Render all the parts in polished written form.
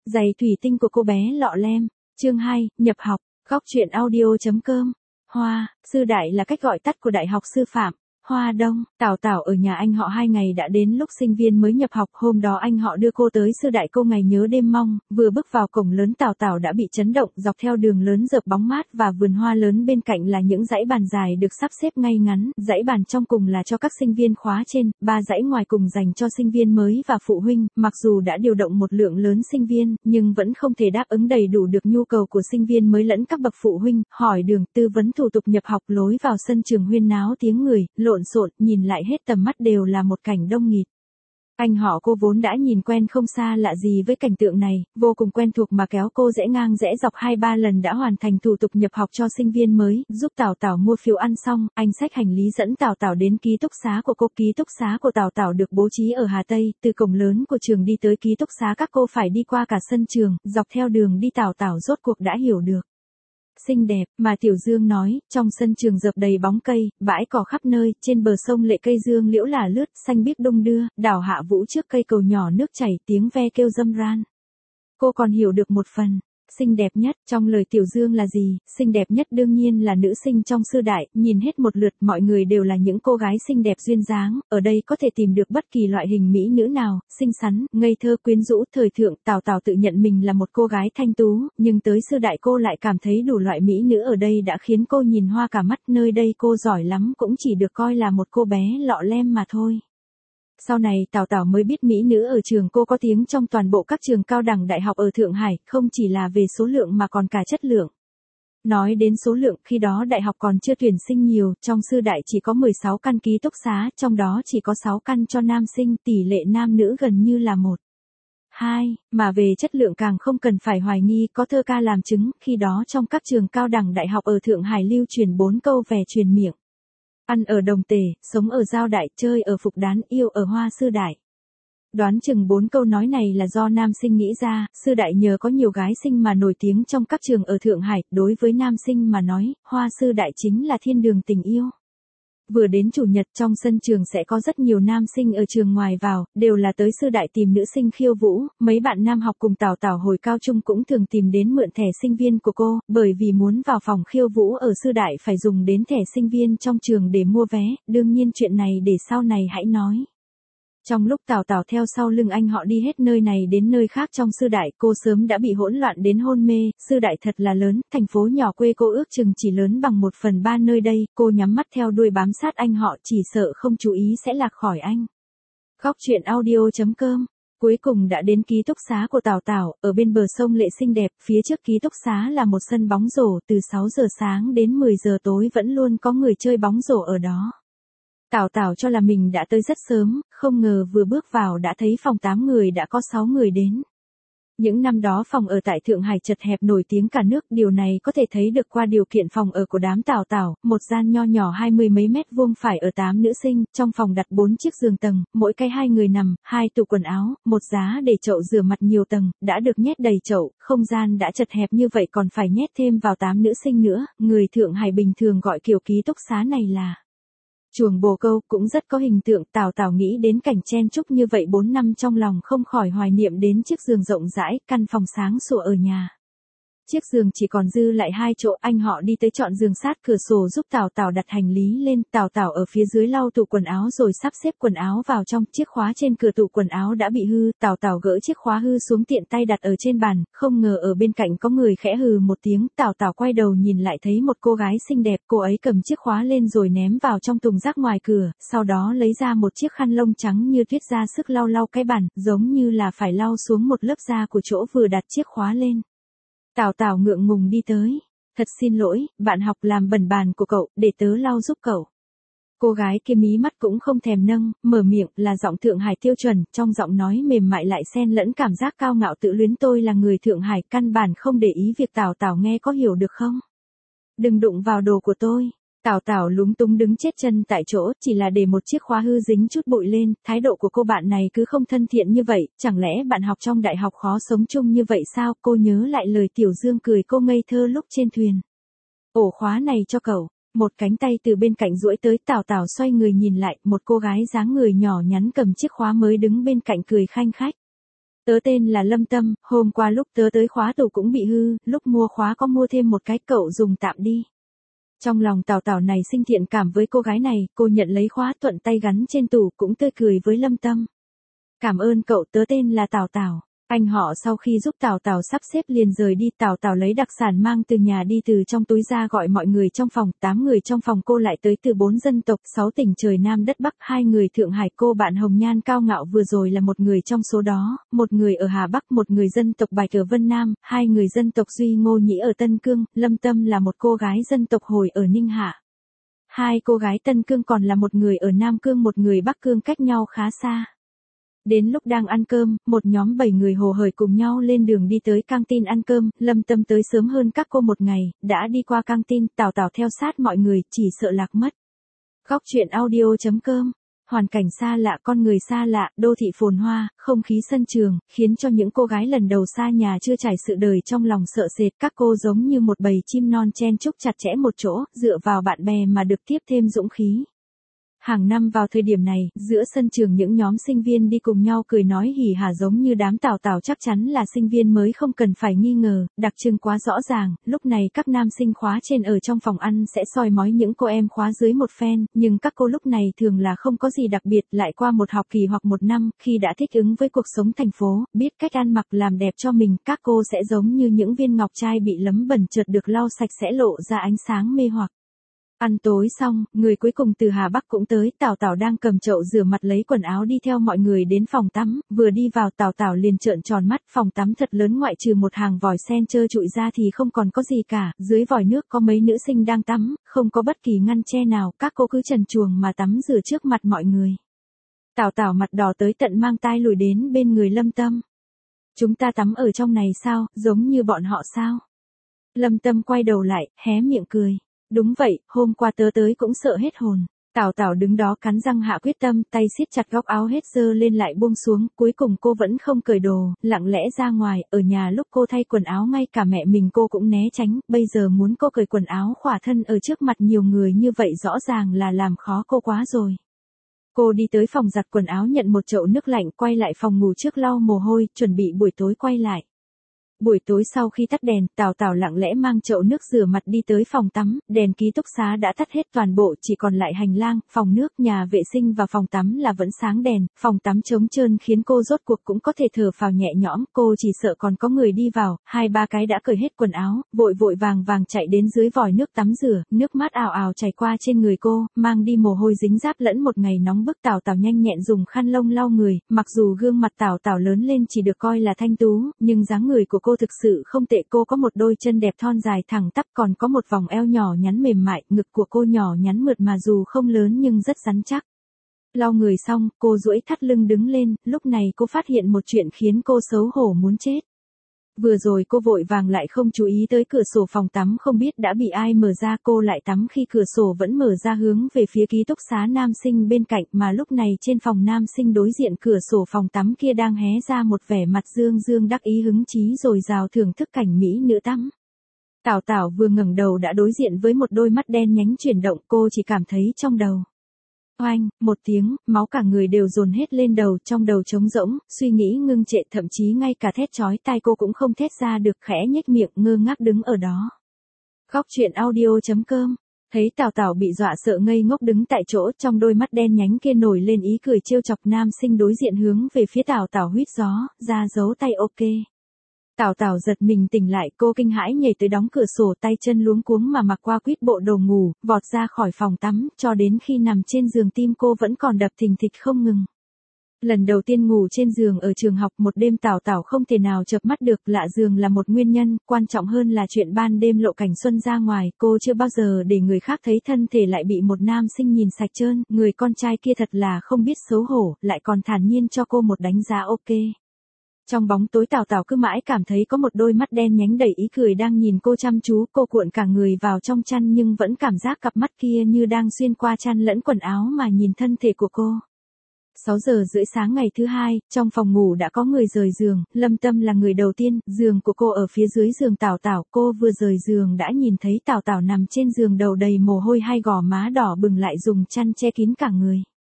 Giày thủy tinh của cô bé lọ lem. Chương 2, nhập học. Góc truyện audio.com. Hoa, sư đại là cách gọi tắt của Đại học Sư phạm. Hoa Đông, Tào Tào ở nhà anh họ 2 ngày đã đến lúc sinh viên mới nhập học. Hôm đó anh họ đưa cô tới sư đại, cô ngày nhớ đêm mong. Vừa bước vào cổng lớn Tào Tào đã bị chấn động. Dọc theo đường lớn rợp bóng mát và vườn hoa lớn bên cạnh là những dãy bàn dài được sắp xếp ngay ngắn. Dãy bàn trong cùng là cho các sinh viên khóa trên, 3 dãy ngoài cùng dành cho sinh viên mới và phụ huynh. Mặc dù đã điều động một lượng lớn sinh viên, nhưng vẫn không thể đáp ứng đầy đủ được nhu cầu của sinh viên mới lẫn các bậc phụ huynh. Hỏi đường, tư vấn thủ tục nhập học, lối vào sân trường huyên náo tiếng người, lộn xộn, nhìn lại hết tầm mắt đều là một cảnh đông nghịt. Anh họ cô vốn đã nhìn quen không xa lạ gì với cảnh tượng này, vô cùng quen thuộc mà kéo cô rẽ ngang rẽ dọc 2-3 lần đã hoàn thành thủ tục nhập học cho sinh viên mới, giúp Tào Tào mua phiếu ăn xong, anh xách hành lý dẫn Tào Tào đến ký túc xá của cô. Ký túc xá của Tào Tào được bố trí ở Hà Tây, từ cổng lớn của trường đi tới ký túc xá các cô phải đi qua cả sân trường, dọc theo đường đi Tào Tào rốt cuộc đã hiểu được. Xinh đẹp, mà Tiểu Dương nói, trong sân trường rợp đầy bóng cây, bãi cỏ khắp nơi, trên bờ sông lệ cây dương liễu là lướt, xanh biếc đung đưa, đào hạ vũ trước cây cầu nhỏ nước chảy, tiếng ve kêu râm ran. Cô còn hiểu được một phần. Xinh đẹp nhất, trong lời Tiểu Dương là gì? Xinh đẹp nhất đương nhiên là nữ sinh trong sư đại, nhìn hết một lượt mọi người đều là những cô gái xinh đẹp duyên dáng, ở đây có thể tìm được bất kỳ loại hình mỹ nữ nào, xinh xắn, ngây thơ quyến rũ, thời thượng. Tào Tào tự nhận mình là một cô gái thanh tú, nhưng tới sư đại cô lại cảm thấy đủ loại mỹ nữ ở đây đã khiến cô nhìn hoa cả mắt, nơi đây cô giỏi lắm cũng chỉ được coi là một cô bé lọ lem mà thôi. Sau này Tào Tào mới biết mỹ nữ ở trường cô có tiếng trong toàn bộ các trường cao đẳng đại học ở Thượng Hải, không chỉ là về số lượng mà còn cả chất lượng. Nói đến số lượng, khi đó đại học còn chưa tuyển sinh nhiều, trong sư đại chỉ có 16 căn ký túc xá, trong đó chỉ có 6 căn cho nam sinh, tỷ lệ nam nữ gần như là 1:2, mà về chất lượng càng không cần phải hoài nghi, có thơ ca làm chứng, khi đó trong các trường cao đẳng đại học ở Thượng Hải lưu truyền 4 câu về truyền miệng. Ăn ở Đồng Tề, sống ở Giao Đại, chơi ở Phục Đán, yêu ở Hoa Sư Đại. Đoán chừng 4 câu nói này là do nam sinh nghĩ ra, sư đại nhờ có nhiều gái sinh mà nổi tiếng trong các trường ở Thượng Hải, đối với nam sinh mà nói, Hoa Sư Đại chính là thiên đường tình yêu. Vừa đến chủ nhật trong sân trường sẽ có rất nhiều nam sinh ở trường ngoài vào, đều là tới sư đại tìm nữ sinh khiêu vũ, mấy bạn nam học cùng Tào Tào hồi cao trung cũng thường tìm đến mượn thẻ sinh viên của cô, bởi vì muốn vào phòng khiêu vũ ở sư đại phải dùng đến thẻ sinh viên trong trường để mua vé, đương nhiên chuyện này để sau này hãy nói. Trong lúc Tào Tào theo sau lưng anh họ đi hết nơi này đến nơi khác trong sư đại, cô sớm đã bị hỗn loạn đến hôn mê. Sư đại thật là lớn, thành phố nhỏ quê cô ước chừng chỉ lớn bằng 1/3 nơi đây, cô nhắm mắt theo đuôi bám sát anh họ, chỉ sợ không chú ý sẽ lạc khỏi anh. Góc truyện audio.com. Cuối cùng đã đến ký túc xá của Tào Tào, ở bên bờ sông lệ xinh đẹp, phía trước ký túc xá là một sân bóng rổ, từ 6 giờ sáng đến 10 giờ tối vẫn luôn có người chơi bóng rổ ở đó. Tào Tào cho là mình đã tới rất sớm, không ngờ vừa bước vào đã thấy phòng 8 người đã có 6 người đến. Những năm đó phòng ở tại Thượng Hải chật hẹp nổi tiếng cả nước, điều này có thể thấy được qua điều kiện phòng ở của đám Tào Tào, một gian nho nhỏ 20 mấy mét vuông phải ở 8 nữ sinh, trong phòng đặt 4 chiếc giường tầng, mỗi cái 2 người nằm, 2 tủ quần áo, một giá để chậu rửa mặt nhiều tầng, đã được nhét đầy chậu, không gian đã chật hẹp như vậy còn phải nhét thêm vào 8 nữ sinh nữa, người Thượng Hải bình thường gọi kiểu ký túc xá này là chuồng bồ câu, cũng rất có hình tượng. Tào Tào nghĩ đến cảnh chen chúc như vậy 4 năm trong lòng không khỏi hoài niệm đến chiếc giường rộng rãi, căn phòng sáng sủa ở nhà. Chiếc giường chỉ còn dư lại 2 chỗ, anh họ đi tới chọn giường sát cửa sổ giúp Tào Tào đặt hành lý lên, Tào Tào ở phía dưới lau tủ quần áo rồi sắp xếp quần áo vào trong, chiếc khóa trên cửa tủ quần áo đã bị hư, Tào Tào gỡ chiếc khóa hư xuống tiện tay đặt ở trên bàn, không ngờ ở bên cạnh có người khẽ hừ một tiếng, Tào Tào quay đầu nhìn lại thấy một cô gái xinh đẹp, cô ấy cầm chiếc khóa lên rồi ném vào trong thùng rác ngoài cửa, sau đó lấy ra một chiếc khăn lông trắng như tuyết ra sức lau lau cái bàn, giống như là phải lau xuống một lớp da của chỗ vừa đặt chiếc khóa lên. Tào Tào ngượng ngùng đi tới. Thật xin lỗi, bạn học làm bẩn bàn của cậu, để tớ lau giúp cậu. Cô gái kia mí mắt cũng không thèm nâng, mở miệng là giọng Thượng Hải tiêu chuẩn, trong giọng nói mềm mại lại xen lẫn cảm giác cao ngạo tự luyến. Tôi là người Thượng Hải, căn bản không để ý việc Tào Tào nghe có hiểu được không? Đừng đụng vào đồ của tôi. Tào Tào lúng túng đứng chết chân tại chỗ, chỉ là để một chiếc khóa hư dính chút bụi lên, thái độ của cô bạn này cứ không thân thiện như vậy, chẳng lẽ bạn học trong đại học khó sống chung như vậy sao? Cô nhớ lại lời Tiểu Dương cười cô ngây thơ lúc trên thuyền. Ổ khóa này cho cậu. Một cánh tay từ bên cạnh duỗi tới, Tào Tào xoay người nhìn lại, một cô gái dáng người nhỏ nhắn cầm chiếc khóa mới đứng bên cạnh cười khanh khách. Tớ tên là Lâm Tâm, hôm qua lúc tớ tới khóa tủ cũng bị hư, lúc mua khóa có mua thêm một cái cậu dùng tạm đi. Trong lòng Tào Tào này sinh thiện cảm với cô gái này, cô nhận lấy khóa thuận tay gắn trên tủ cũng tươi cười với Lâm Tâm. Cảm ơn cậu, tớ tên là Tào Tào. Anh họ sau khi giúp Tào Tào sắp xếp liền rời đi, Tào Tào lấy đặc sản mang từ nhà đi từ trong túi ra gọi mọi người trong phòng, 8 người trong phòng cô lại tới từ 4 dân tộc, 6 tỉnh trời Nam đất Bắc, 2 người Thượng Hải, cô bạn Hồng Nhan cao ngạo vừa rồi là một người trong số đó, một người ở Hà Bắc, một người dân tộc Bạch ở Vân Nam, 2 người dân tộc Duy Ngô Nhĩ ở Tân Cương, Lâm Tâm là một cô gái dân tộc Hồi ở Ninh Hạ. 2 cô gái Tân Cương còn là một người ở Nam Cương, một người Bắc Cương, cách nhau khá xa. Đến lúc đang ăn cơm, một nhóm 7 người hồ hởi cùng nhau lên đường đi tới căng tin ăn cơm, Lâm Tâm tới sớm hơn các cô một ngày, đã đi qua căng tin, Tào Tào theo sát mọi người, chỉ sợ lạc mất. Góc truyện audio.com. Hoàn cảnh xa lạ, con người xa lạ, đô thị phồn hoa, không khí sân trường, khiến cho những cô gái lần đầu xa nhà chưa trải sự đời trong lòng sợ sệt, các cô giống như một bầy chim non chen chúc chặt chẽ một chỗ, dựa vào bạn bè mà được tiếp thêm dũng khí. Hàng năm vào thời điểm này, giữa sân trường những nhóm sinh viên đi cùng nhau cười nói hỉ hả giống như đám Tào Tào chắc chắn là sinh viên mới không cần phải nghi ngờ, đặc trưng quá rõ ràng, lúc này các nam sinh khóa trên ở trong phòng ăn sẽ soi mói những cô em khóa dưới một phen, nhưng các cô lúc này thường là không có gì đặc biệt, lại qua một học kỳ hoặc một năm, khi đã thích ứng với cuộc sống thành phố, biết cách ăn mặc làm đẹp cho mình, các cô sẽ giống như những viên ngọc trai bị lấm bẩn chợt được lau sạch sẽ lộ ra ánh sáng mê hoặc. Ăn tối xong, người cuối cùng từ Hà Bắc cũng tới, Tào Tào đang cầm chậu rửa mặt lấy quần áo đi theo mọi người đến phòng tắm, vừa đi vào Tào Tào liền trợn tròn mắt, phòng tắm thật lớn ngoại trừ một hàng vòi sen trơ trụi ra thì không còn có gì cả, dưới vòi nước có mấy nữ sinh đang tắm, không có bất kỳ ngăn che nào, các cô cứ trần truồng mà tắm rửa trước mặt mọi người. Tào Tào mặt đỏ tới tận mang tai lùi đến bên người Lâm Tâm. Chúng ta tắm ở trong này sao, giống như bọn họ sao? Lâm Tâm quay đầu lại, hé miệng cười. Đúng vậy, hôm qua tớ tới cũng sợ hết hồn. Tào Tào đứng đó cắn răng hạ quyết tâm, tay siết chặt góc áo hết giơ lên lại buông xuống, cuối cùng cô vẫn không cởi đồ, lặng lẽ ra ngoài, ở nhà lúc cô thay quần áo ngay cả mẹ mình cô cũng né tránh, bây giờ muốn cô cởi quần áo khỏa thân ở trước mặt nhiều người như vậy rõ ràng là làm khó cô quá rồi. Cô đi tới phòng giặt quần áo nhận một chậu nước lạnh, quay lại phòng ngủ trước lau mồ hôi, chuẩn bị buổi tối quay lại. Buổi tối sau khi tắt đèn, Tào Tào lặng lẽ mang chậu nước rửa mặt đi tới phòng tắm, đèn ký túc xá đã tắt hết toàn bộ, chỉ còn lại hành lang, phòng nước, nhà vệ sinh và phòng tắm là vẫn sáng đèn, phòng tắm trống trơn khiến cô rốt cuộc cũng có thể thở phào nhẹ nhõm, cô chỉ sợ còn có người đi vào, 2-3 cái đã cởi hết quần áo, vội vội vàng vàng chạy đến dưới vòi nước tắm rửa, nước mát ào ào chảy qua trên người cô, mang đi mồ hôi dính ráp lẫn một ngày nóng bức. Tào Tào nhanh nhẹn dùng khăn lông lau người, mặc dù gương mặt Tào Tào lớn lên chỉ được coi là thanh tú, nhưng dáng người của cô thực sự không tệ, cô có một đôi chân đẹp thon dài thẳng tắp, còn có một vòng eo nhỏ nhắn mềm mại, ngực của cô nhỏ nhắn mượt mà dù không lớn nhưng rất rắn chắc. Lau người xong, cô duỗi thắt lưng đứng lên, lúc này cô phát hiện một chuyện khiến cô xấu hổ muốn chết. Vừa rồi cô vội vàng lại không chú ý tới cửa sổ phòng tắm không biết đã bị ai mở ra, cô lại tắm khi cửa sổ vẫn mở ra hướng về phía ký túc xá nam sinh bên cạnh, mà lúc này trên phòng nam sinh đối diện cửa sổ phòng tắm kia đang hé ra một vẻ mặt dương dương đắc ý hứng chí rồi rào thưởng thức cảnh mỹ nữ tắm. Tào Tào vừa ngẩng đầu đã đối diện với một đôi mắt đen nhánh chuyển động, cô chỉ cảm thấy trong đầu. Oanh, một tiếng, máu cả người đều dồn hết lên đầu, trong đầu trống rỗng, suy nghĩ ngưng trệ, thậm chí ngay cả thét chói tai cô cũng không thét ra được, khẽ nhếch miệng ngơ ngác đứng ở đó. Góc truyện audio.com. Thấy Tào Tào bị dọa sợ ngây ngốc đứng tại chỗ, trong đôi mắt đen nhánh kia nổi lên ý cười trêu chọc, nam sinh đối diện hướng về phía Tào Tào huýt gió, ra dấu tay ok. Tào Tào giật mình tỉnh lại, cô kinh hãi nhảy tới đóng cửa sổ, tay chân luống cuống mà mặc qua quýt bộ đồ ngủ, vọt ra khỏi phòng tắm, cho đến khi nằm trên giường tim cô vẫn còn đập thình thịch không ngừng. Lần đầu tiên ngủ trên giường ở trường học, một đêm Tào Tào không thể nào chợp mắt được, lạ giường là một nguyên nhân, quan trọng hơn là chuyện ban đêm lộ cảnh xuân ra ngoài, cô chưa bao giờ để người khác thấy thân thể lại bị một nam sinh nhìn sạch trơn, người con trai kia thật là không biết xấu hổ, lại còn thản nhiên cho cô một đánh giá ok. Trong bóng tối Tào Tào cứ mãi cảm thấy có một đôi mắt đen nhánh đầy ý cười đang nhìn cô chăm chú, cô cuộn cả người vào trong chăn nhưng vẫn cảm giác cặp mắt kia như đang xuyên qua chăn lẫn quần áo mà nhìn thân thể của cô. 6 giờ rưỡi sáng ngày thứ hai, trong phòng ngủ đã có người rời giường, Lâm Tâm là người đầu tiên, giường của cô ở phía dưới giường Tào Tào, cô vừa rời giường đã nhìn thấy Tào Tào nằm trên giường đầu đầy mồ hôi, hai gò má đỏ bừng lại dùng chăn che kín cả người.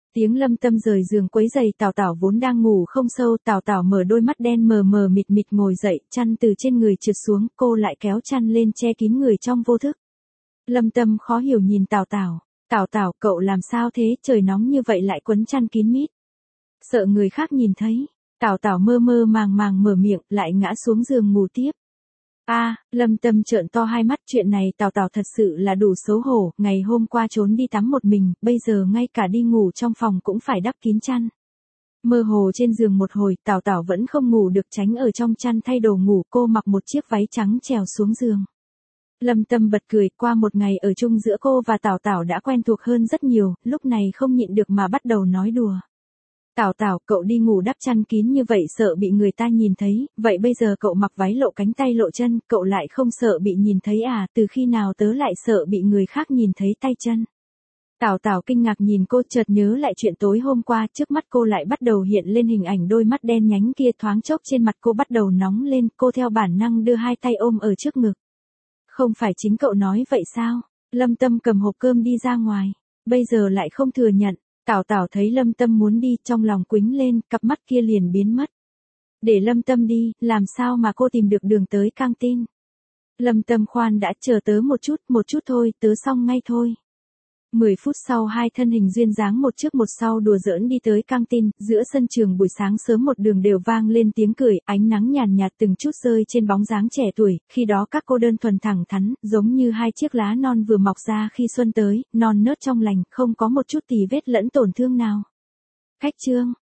Tiếng Lâm Tâm rời giường quấy giày Tào Tào vốn đang ngủ không sâu, Tào Tào mở đôi mắt đen mờ mờ mịt mịt ngồi dậy, chăn từ trên người trượt xuống, cô lại kéo chăn lên che kín người trong vô thức. Lâm Tâm khó hiểu nhìn Tào Tào, Tào Tào, cậu làm sao thế, trời nóng như vậy lại quấn chăn kín mít. Sợ người khác nhìn thấy, Tào Tào mơ mơ màng màng mở miệng, lại ngã xuống giường ngủ tiếp. Lâm Tâm trợn to hai mắt, chuyện này Tào Tào thật sự là đủ xấu hổ, ngày hôm qua trốn đi tắm một mình, bây giờ ngay cả đi ngủ trong phòng cũng phải đắp kín chăn. Mơ hồ trên giường một hồi, Tào Tào vẫn không ngủ được, tránh ở trong chăn thay đồ ngủ, cô mặc một chiếc váy trắng trèo xuống giường. Lâm Tâm bật cười, qua một ngày ở chung giữa cô và Tào Tào đã quen thuộc hơn rất nhiều, lúc này không nhịn được mà bắt đầu nói đùa. Tào Tào, cậu đi ngủ đắp chăn kín như vậy sợ bị người ta nhìn thấy, vậy bây giờ cậu mặc váy lộ cánh tay lộ chân, cậu lại không sợ bị nhìn thấy à, từ khi nào tớ lại sợ bị người khác nhìn thấy tay chân. Tào Tào kinh ngạc nhìn cô, chợt nhớ lại chuyện tối hôm qua, trước mắt cô lại bắt đầu hiện lên hình ảnh đôi mắt đen nhánh kia, thoáng chốc trên mặt cô bắt đầu nóng lên, cô theo bản năng đưa hai tay ôm ở trước ngực. Không phải chính cậu nói vậy sao? Lâm Tâm cầm hộp cơm đi ra ngoài, bây giờ lại không thừa nhận. Tào Tào thấy Lâm Tâm muốn đi, trong lòng quĩnh lên, cặp mắt kia liền biến mất. Để Lâm Tâm đi, làm sao mà cô tìm được đường tới căng tin? Lâm Tâm khoan đã, chờ tớ một chút thôi, tớ xong ngay thôi. 10 phút sau hai thân hình duyên dáng một trước một sau đùa giỡn đi tới căng tin, giữa sân trường buổi sáng sớm một đường đều vang lên tiếng cười, ánh nắng nhàn nhạt từng chút rơi trên bóng dáng trẻ tuổi, khi đó các cô đơn thuần thẳng thắn, giống như hai chiếc lá non vừa mọc ra khi xuân tới, non nớt trong lành, không có một chút tì vết lẫn tổn thương nào. Khách trương,